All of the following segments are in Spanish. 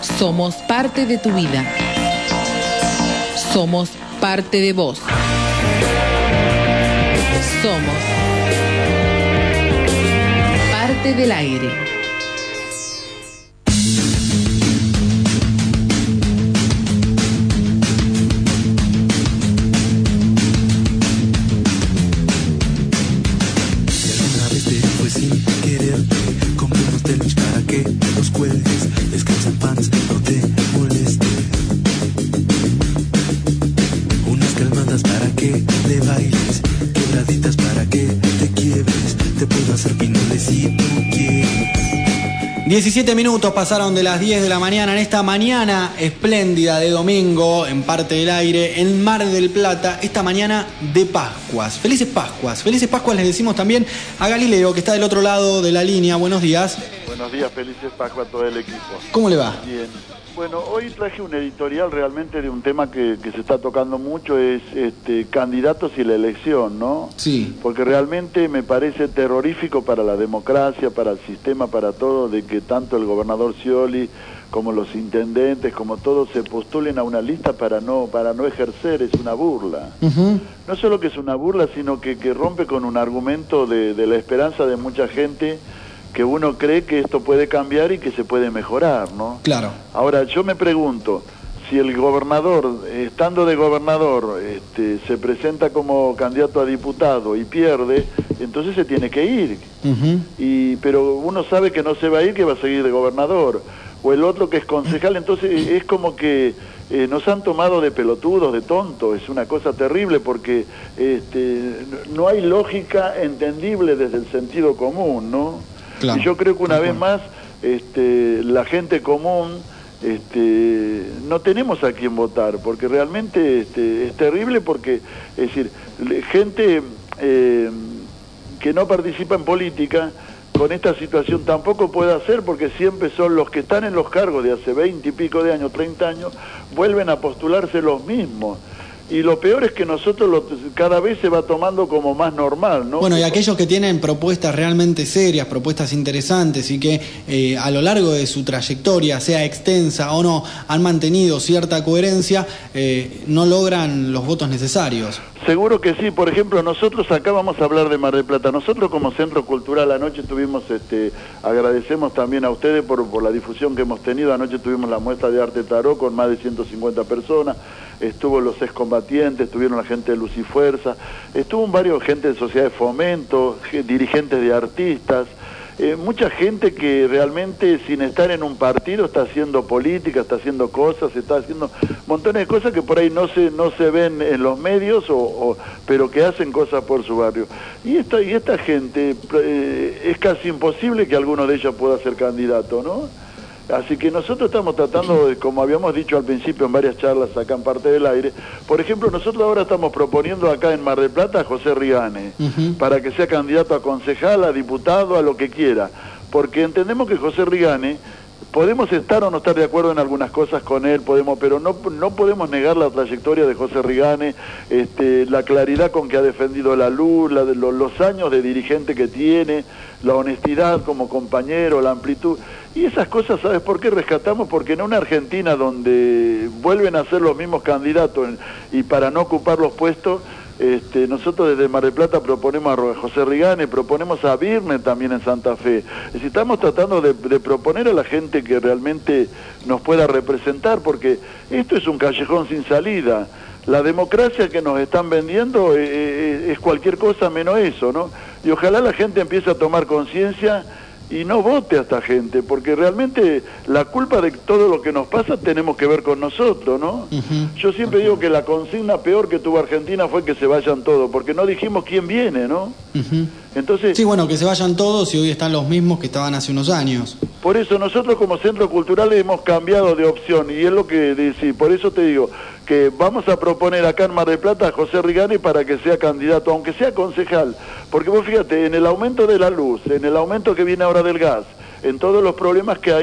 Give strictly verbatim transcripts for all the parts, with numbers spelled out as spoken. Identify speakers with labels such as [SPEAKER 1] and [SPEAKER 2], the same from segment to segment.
[SPEAKER 1] Somos parte de tu vida. Somos parte de vos. Somos parte del aire.
[SPEAKER 2] diecisiete minutos pasaron de las diez de la mañana en esta mañana espléndida de domingo en parte del aire en Mar del Plata, esta mañana de Pascuas. Felices Pascuas, felices Pascuas les decimos también a Galileo que está del otro lado de la línea. Buenos días.
[SPEAKER 3] Buenos días, felices Pascuas a todo el equipo.
[SPEAKER 2] ¿Cómo le va?
[SPEAKER 3] Bien. Bueno, hoy traje un editorial realmente de un tema que, que se está tocando mucho, es este, candidatos y la elección, ¿no?
[SPEAKER 2] Sí.
[SPEAKER 3] Porque realmente me parece terrorífico para la democracia, para el sistema, para todo, de que tanto el gobernador Scioli como los intendentes, como todos se postulen a una lista para no para no ejercer, es una burla. Uh-huh. No solo que es una burla, sino que, que rompe con un argumento de, de la esperanza de mucha gente, que uno cree que esto puede cambiar y que se puede mejorar, ¿no?
[SPEAKER 2] Claro.
[SPEAKER 3] Ahora, yo me pregunto, si el gobernador, estando de gobernador, este, se presenta como candidato a diputado y pierde, entonces se tiene que ir. Uh-huh. Y, pero uno sabe que no se va a ir, que va a seguir de gobernador. O el otro que es concejal, entonces es como que eh, nos han tomado de pelotudos, de tontos. Es una cosa terrible porque este, no hay lógica entendible desde el sentido común, ¿no? Claro. Y yo creo que una vez más este, la gente común este, no tenemos a quién votar, porque realmente este, es terrible porque, es decir, gente eh, que no participa en política con esta situación tampoco puede hacer, porque siempre son los que están en los cargos de hace veinte y pico de años, treinta años, vuelven a postularse los mismos. Y lo peor es que nosotros lo, cada vez se va tomando como más normal, ¿no?
[SPEAKER 2] Bueno, y aquellos que tienen propuestas realmente serias, propuestas interesantes y que eh, a lo largo de su trayectoria, sea extensa o no, han mantenido cierta coherencia, eh, no logran los votos necesarios.
[SPEAKER 3] Seguro que sí. Por ejemplo, nosotros acá vamos a hablar de Mar del Plata. Nosotros como Centro Cultural anoche tuvimos, este, agradecemos también a ustedes por, por la difusión que hemos tenido. Anoche tuvimos la muestra de arte tarot con más de ciento cincuenta personas. Estuvo los excombatientes, estuvieron la gente de Luz y Fuerza, estuvo varios gente de Sociedad de Fomento, dirigentes de artistas, eh, mucha gente que realmente sin estar en un partido está haciendo política, está haciendo cosas, está haciendo montones de cosas que por ahí no se no se ven en los medios, o, o pero que hacen cosas por su barrio. Y esta, y esta gente, eh, es casi imposible que alguno de ellos pueda ser candidato, ¿no? Así que nosotros estamos tratando, de, como habíamos dicho al principio en varias charlas acá en parte del aire, por ejemplo, nosotros ahora estamos proponiendo acá en Mar del Plata a José Rigane, uh-huh, para que sea candidato a concejal, a diputado, a lo que quiera, porque entendemos que José Rigane, podemos estar o no estar de acuerdo en algunas cosas con él, podemos, pero no, no podemos negar la trayectoria de José Rigane, este, la claridad con que ha defendido la luz, la de, lo, los años de dirigente que tiene, la honestidad como compañero, la amplitud. Y esas cosas, ¿sabes por qué rescatamos? Porque en una Argentina donde vuelven a ser los mismos candidatos y para no ocupar los puestos, este, nosotros desde Mar del Plata proponemos a José Rigane, proponemos a Birne también en Santa Fe. Es decir, estamos tratando de, de proponer a la gente que realmente nos pueda representar, porque esto es un callejón sin salida. La democracia que nos están vendiendo es, es, es cualquier cosa menos eso, ¿no? Y ojalá la gente empiece a tomar conciencia y no vote a esta gente, porque realmente la culpa de todo lo que nos pasa tenemos que ver con nosotros, ¿no? Uh-huh. Yo siempre uh-huh. digo que la consigna peor que tuvo Argentina fue que se vayan todos, porque no dijimos quién viene, ¿no?
[SPEAKER 2] Uh-huh. Entonces, sí, bueno, que se vayan todos y hoy están los mismos que estaban hace unos años.
[SPEAKER 3] Por eso nosotros como Centro Cultural hemos cambiado de opción, y es lo que decís, por eso te digo que vamos a proponer acá en Mar del Plata a José Rigane para que sea candidato, aunque sea concejal, porque vos fíjate, en el aumento de la luz, en el aumento que viene ahora del gas, en todos los problemas que hay,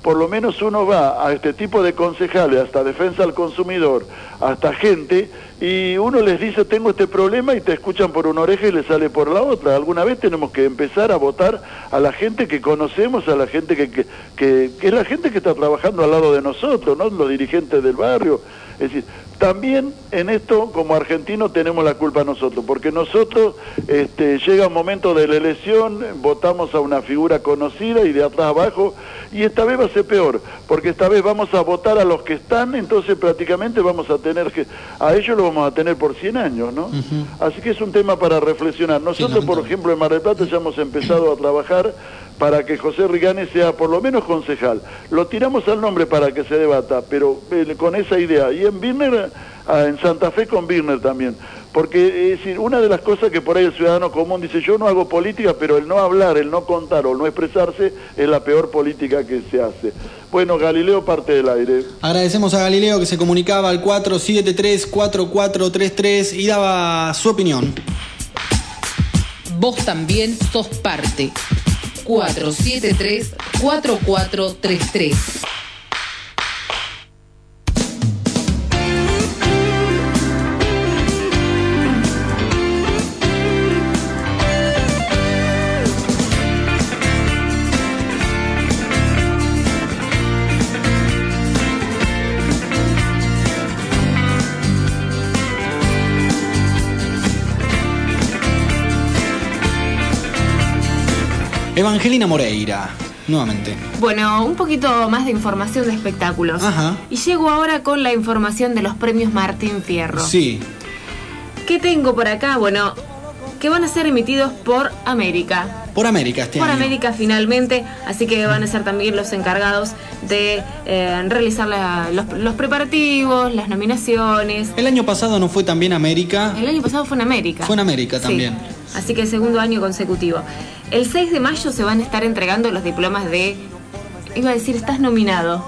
[SPEAKER 3] por lo menos uno va a este tipo de concejales, hasta defensa al consumidor, hasta gente, y uno les dice tengo este problema y te escuchan por una oreja y le sale por la otra. Alguna vez tenemos que empezar a votar a la gente que conocemos, a la gente que, que, que, que es la gente que está trabajando al lado de nosotros, ¿no? Los dirigentes del barrio. Es decir, también en esto como argentinos tenemos la culpa nosotros, porque nosotros este, llega un momento de la elección, votamos a una figura conocida y de atrás abajo, y esta vez va a ser peor, porque esta vez vamos a votar a los que están, entonces prácticamente vamos a tener que, a ellos lo vamos a tener por cien años, ¿no? Uh-huh. Así que es un tema para reflexionar. Nosotros, sí, por ejemplo, en Mar del Plata ya hemos empezado a trabajar para que José Rigani sea por lo menos concejal. Lo tiramos al nombre para que se debata, pero eh, con esa idea. Y en Birner, ah, en Santa Fe con Birner también. Porque es decir, una de las cosas que por ahí el ciudadano común dice, yo no hago política, pero el no hablar, el no contar o el no expresarse es la peor política que se hace. Bueno, Galileo, parte del aire.
[SPEAKER 2] Agradecemos a Galileo que se comunicaba al cuatro siete tres, cuatro cuatro tres tres y daba su opinión.
[SPEAKER 1] Vos también sos parte. cuatro siete tres, cuatro cuatro tres tres.
[SPEAKER 2] Evangelina Moreira, nuevamente.
[SPEAKER 4] Bueno, un poquito más de información de espectáculos.
[SPEAKER 2] Ajá.
[SPEAKER 4] Y llego ahora con la información de los premios Martín Fierro.
[SPEAKER 2] Sí.
[SPEAKER 4] ¿Qué tengo por acá? Bueno, que van a ser emitidos por América.
[SPEAKER 2] Por América este
[SPEAKER 4] Por
[SPEAKER 2] año.
[SPEAKER 4] América finalmente, así que van a ser también los encargados de eh, realizar la, los, los preparativos, las nominaciones.
[SPEAKER 2] El año pasado no fue también América.
[SPEAKER 4] El año pasado fue en América.
[SPEAKER 2] Fue en América también.
[SPEAKER 4] Sí. Así que segundo año consecutivo. El seis de mayo se van a estar entregando los diplomas de... Iba a decir, estás nominado.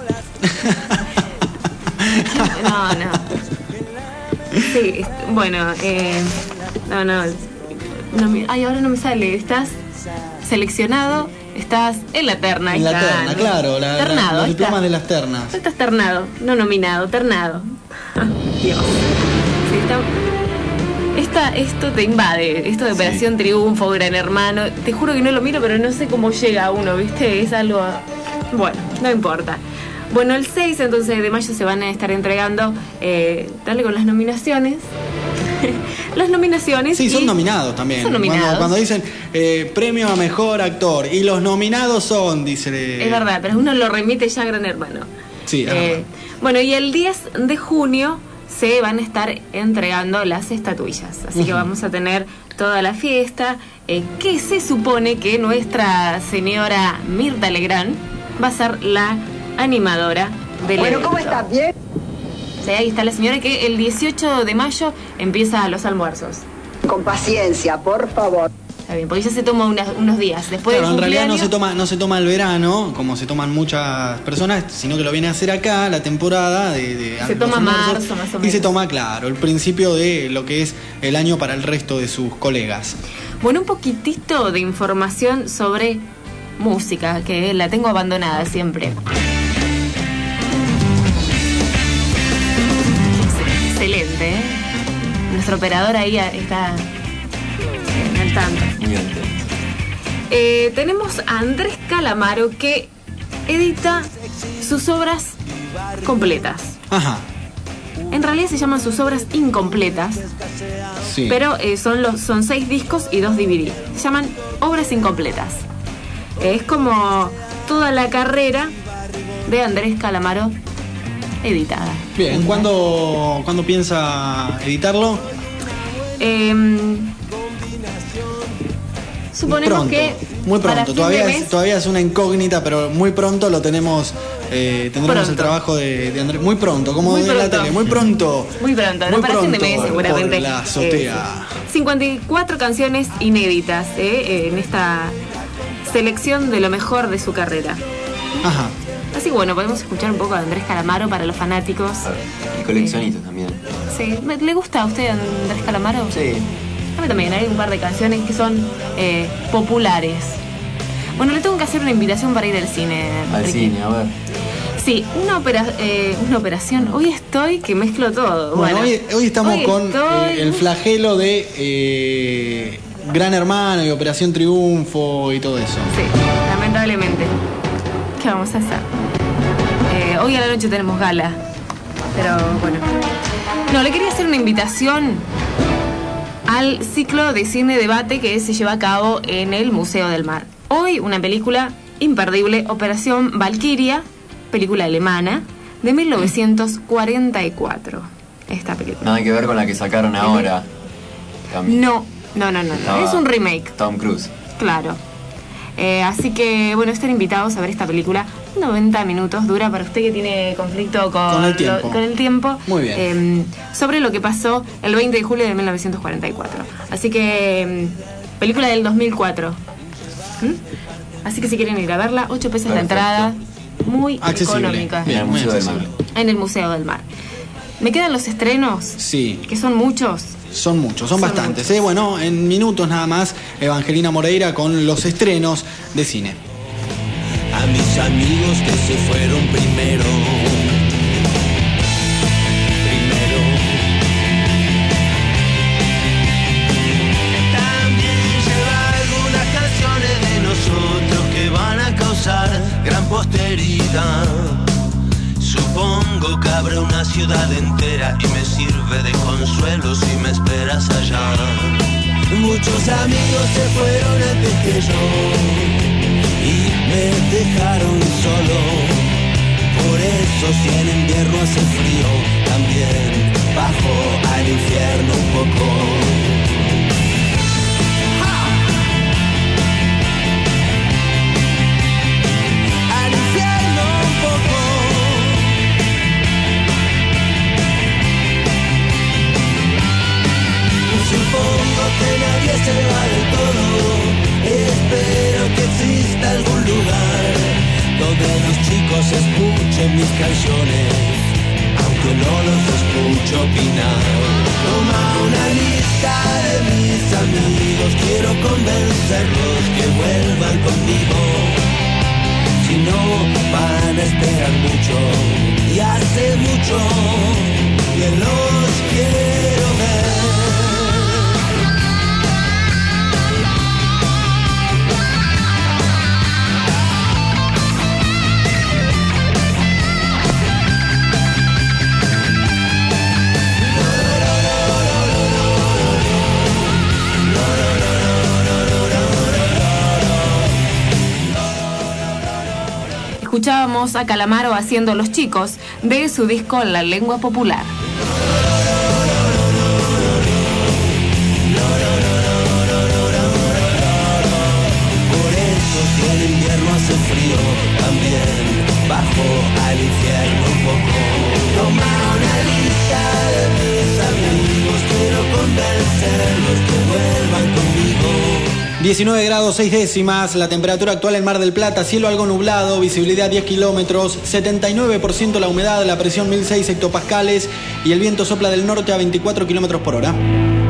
[SPEAKER 4] No, no. Sí, bueno, eh, no, no. Nomi- Ay, ahora no me sale. Estás seleccionado, estás en la terna.
[SPEAKER 2] En la
[SPEAKER 4] está,
[SPEAKER 2] terna,
[SPEAKER 4] ¿no?
[SPEAKER 2] claro. La,
[SPEAKER 4] ternado,
[SPEAKER 2] la, los diplomas
[SPEAKER 4] está.
[SPEAKER 2] de las ternas.
[SPEAKER 4] Estás ternado, no nominado, ternado. Dios. Sí, está... Esta, esto te invade, esto de Operación sí. Triunfo, Gran Hermano. Te juro que no lo miro, pero no sé cómo llega a uno, ¿viste? Es algo... Bueno, no importa. Bueno, el seis entonces de mayo se van a estar entregando, eh, dale con las nominaciones. Las nominaciones.
[SPEAKER 2] Sí, son nominados también.
[SPEAKER 4] Son nominados.
[SPEAKER 2] Cuando, cuando dicen eh, premio a mejor actor y los nominados son, dice...
[SPEAKER 4] Es verdad, pero uno lo remite ya a Gran Hermano.
[SPEAKER 2] Sí,
[SPEAKER 4] eh, bueno, y el diez de junio se van a estar entregando las estatuillas. Así uh-huh. que vamos a tener toda la fiesta, eh, que se supone que nuestra señora Mirta Legrand va a ser la animadora del
[SPEAKER 5] Bueno,
[SPEAKER 4] evento.
[SPEAKER 5] ¿cómo estás? ¿Bien?
[SPEAKER 4] Sí, ahí está la señora que el dieciocho de mayo empieza los almuerzos.
[SPEAKER 5] Con paciencia, por favor.
[SPEAKER 4] Está bien, porque ya se toma unas, unos días. Después
[SPEAKER 2] claro,
[SPEAKER 4] del
[SPEAKER 2] en realidad no
[SPEAKER 4] cumpleaños,
[SPEAKER 2] se toma no se toma el verano, como se toman muchas personas, sino que lo viene a hacer acá, la temporada de... de
[SPEAKER 4] se toma marzo, más o menos.
[SPEAKER 2] Y se toma, claro, el principio de lo que es el año para el resto de sus colegas.
[SPEAKER 4] Bueno, un poquitito de información sobre música, que la tengo abandonada siempre. Excelente, ¿eh? Nuestro operador ahí está al tanto.
[SPEAKER 6] Muy bien.
[SPEAKER 4] Eh, tenemos a Andrés Calamaro que edita sus obras completas.
[SPEAKER 2] Ajá.
[SPEAKER 4] En realidad se llaman sus obras incompletas,
[SPEAKER 2] sí.
[SPEAKER 4] pero eh, son, los, son seis discos y dos D V D. Se llaman obras incompletas. Eh, es como toda la carrera de Andrés Calamaro editada.
[SPEAKER 2] Bien, ¿cuándo, ¿cuándo piensa editarlo?
[SPEAKER 4] Eh, suponemos
[SPEAKER 2] pronto,
[SPEAKER 4] que
[SPEAKER 2] muy
[SPEAKER 4] para
[SPEAKER 2] pronto,
[SPEAKER 4] fin
[SPEAKER 2] todavía
[SPEAKER 4] de
[SPEAKER 2] es,
[SPEAKER 4] mes,
[SPEAKER 2] todavía es una incógnita, pero muy pronto lo tenemos, eh, tendremos
[SPEAKER 4] Pronto.
[SPEAKER 2] el trabajo de, de Andrés, muy pronto, como
[SPEAKER 4] Muy
[SPEAKER 2] de la
[SPEAKER 4] pronto.
[SPEAKER 2] tele, muy pronto.
[SPEAKER 4] Muy pronto, ¿no?
[SPEAKER 2] Muy
[SPEAKER 4] Para fin de
[SPEAKER 2] pronto,
[SPEAKER 4] mes seguramente.
[SPEAKER 2] por la azotea.
[SPEAKER 4] Eh, cincuenta y cuatro canciones inéditas eh, en esta selección de lo mejor de su carrera.
[SPEAKER 2] Ajá.
[SPEAKER 4] Así que bueno, podemos escuchar un poco de Andrés Calamaro para los fanáticos.
[SPEAKER 6] Y coleccionistas también.
[SPEAKER 4] Sí. ¿Le gusta a usted Andrés Calamaro?
[SPEAKER 6] Sí.
[SPEAKER 4] A mí también, hay un par de canciones que son eh, populares. Bueno, le tengo que hacer una invitación para ir al cine.
[SPEAKER 6] Al
[SPEAKER 4] Ricky.
[SPEAKER 6] cine, a ver.
[SPEAKER 4] Sí, una, opera, eh, una operación. Hoy estoy que mezclo todo.
[SPEAKER 2] Bueno,
[SPEAKER 4] Bueno,
[SPEAKER 2] hoy, hoy estamos
[SPEAKER 4] hoy
[SPEAKER 2] con
[SPEAKER 4] estoy...
[SPEAKER 2] eh, el flagelo de eh, Gran Hermano y Operación Triunfo y todo eso.
[SPEAKER 4] Sí, lamentablemente. ¿Qué vamos a hacer? Eh, hoy a la noche tenemos gala. Pero bueno. No, le quería hacer una invitación al ciclo de cine debate que se lleva a cabo en el Museo del Mar. Hoy una película imperdible, Operación Valkyria, película alemana de mil novecientos cuarenta y cuatro. Esta película.
[SPEAKER 6] Nada que ver con la que sacaron ahora. También.
[SPEAKER 4] No, no, no, no, no. Es un remake.
[SPEAKER 6] Tom Cruise.
[SPEAKER 4] Claro. Eh, así que, bueno, están invitados a ver esta película. noventa minutos dura para usted que tiene conflicto con,
[SPEAKER 2] Con el tiempo.
[SPEAKER 4] Lo, con el tiempo.
[SPEAKER 2] Muy bien.
[SPEAKER 4] Eh, sobre lo que pasó el veinte de julio de mil novecientos cuarenta y cuatro. Así que, eh, película del dos mil cuatro. ¿Mm? Así que si quieren ir a verla, ocho pesos la entrada. Muy
[SPEAKER 2] accesible.
[SPEAKER 4] económica.
[SPEAKER 2] Bien,
[SPEAKER 6] En el
[SPEAKER 2] muy
[SPEAKER 6] Museo del Mar.
[SPEAKER 2] accesible.
[SPEAKER 4] En el Museo del Mar. ¿Me quedan los estrenos?
[SPEAKER 2] Sí.
[SPEAKER 4] Que son muchos.
[SPEAKER 2] Son muchos, son,
[SPEAKER 4] Son
[SPEAKER 2] bastantes.
[SPEAKER 4] muchos.
[SPEAKER 2] ¿eh? Bueno, en minutos nada más, Evangelina Moreira con los estrenos de cine.
[SPEAKER 7] A mis amigos que se fueron primero. Primero. También lleva algunas canciones de nosotros que van a causar gran posteridad. Supongo que habrá una ciudad entera y me sirve de consuelo si me esperas allá. Muchos amigos se fueron antes que yo y me dejaron solo. Por eso si en invierno hace frío, también bajo al infierno un poco. Al infierno un poco. Supongo que nadie se va de todo. Espero que exista algún lugar donde los chicos escuchen mis canciones, aunque no los escucho opinar. Toma una lista de mis amigos, quiero convencerlos que vuelvan conmigo. Si no, van a esperar mucho, y hace mucho que los quiero ver.
[SPEAKER 4] Escuchábamos a Calamaro haciendo Los Chicos de su disco La Lengua Popular.
[SPEAKER 7] Por eso si el invierno hace frío, también bajo al infierno un poco. Toma una lista de mis amigos, quiero convencerlos que vuelvan conmigo.
[SPEAKER 2] diecinueve grados seis décimas, la temperatura actual en Mar del Plata, cielo algo nublado, visibilidad diez kilómetros, setenta y nueve por ciento la humedad, la presión mil seis hectopascales y el viento sopla del norte a veinticuatro kilómetros por hora.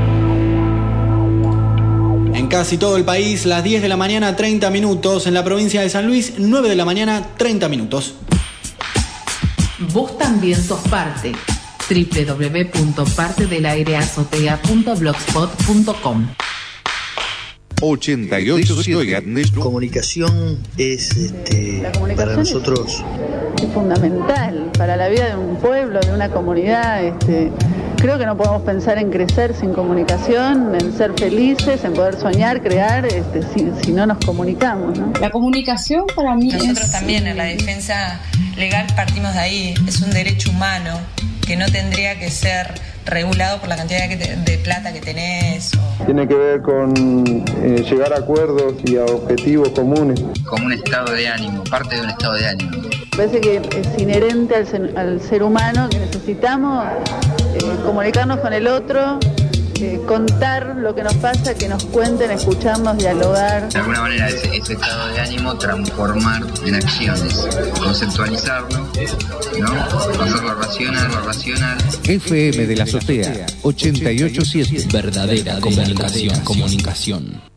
[SPEAKER 2] En casi todo el país, las diez de la mañana, treinta minutos. En la provincia de San Luis, nueve de la mañana, treinta minutos.
[SPEAKER 1] Vos también sos parte. doble u doble u doble u punto parte del aire azotea punto blogspot punto com.
[SPEAKER 8] ochenta y ocho
[SPEAKER 9] Comunicación es este,
[SPEAKER 5] La comunicación
[SPEAKER 9] para nosotros
[SPEAKER 5] es fundamental para la vida de un pueblo, de una comunidad. Este, creo que no podemos pensar en crecer sin comunicación, en ser felices, en poder soñar, crear, este, si, si no nos comunicamos, ¿no?
[SPEAKER 10] La comunicación para mí
[SPEAKER 11] Nosotros
[SPEAKER 10] es...
[SPEAKER 11] también en la defensa legal partimos de ahí. Es un derecho humano que no tendría que ser regulado por la cantidad de, de plata que tenés. O...
[SPEAKER 12] Tiene que ver con eh, llegar a acuerdos y a objetivos comunes.
[SPEAKER 13] Como un estado de ánimo, parte de un estado de ánimo.
[SPEAKER 5] Parece que es inherente al ser, al ser humano, que necesitamos eh, comunicarnos con el otro, eh, contar lo que nos pasa, que nos cuenten, escucharnos, dialogar.
[SPEAKER 13] De alguna manera ese, ese estado de ánimo transformar en acciones, conceptualizarlo, ¿no? Pasar lo racional, lo racional.
[SPEAKER 14] F M de la Azotea, ochenta y ocho punto siete.
[SPEAKER 15] Verdadera comunicación. comunicación.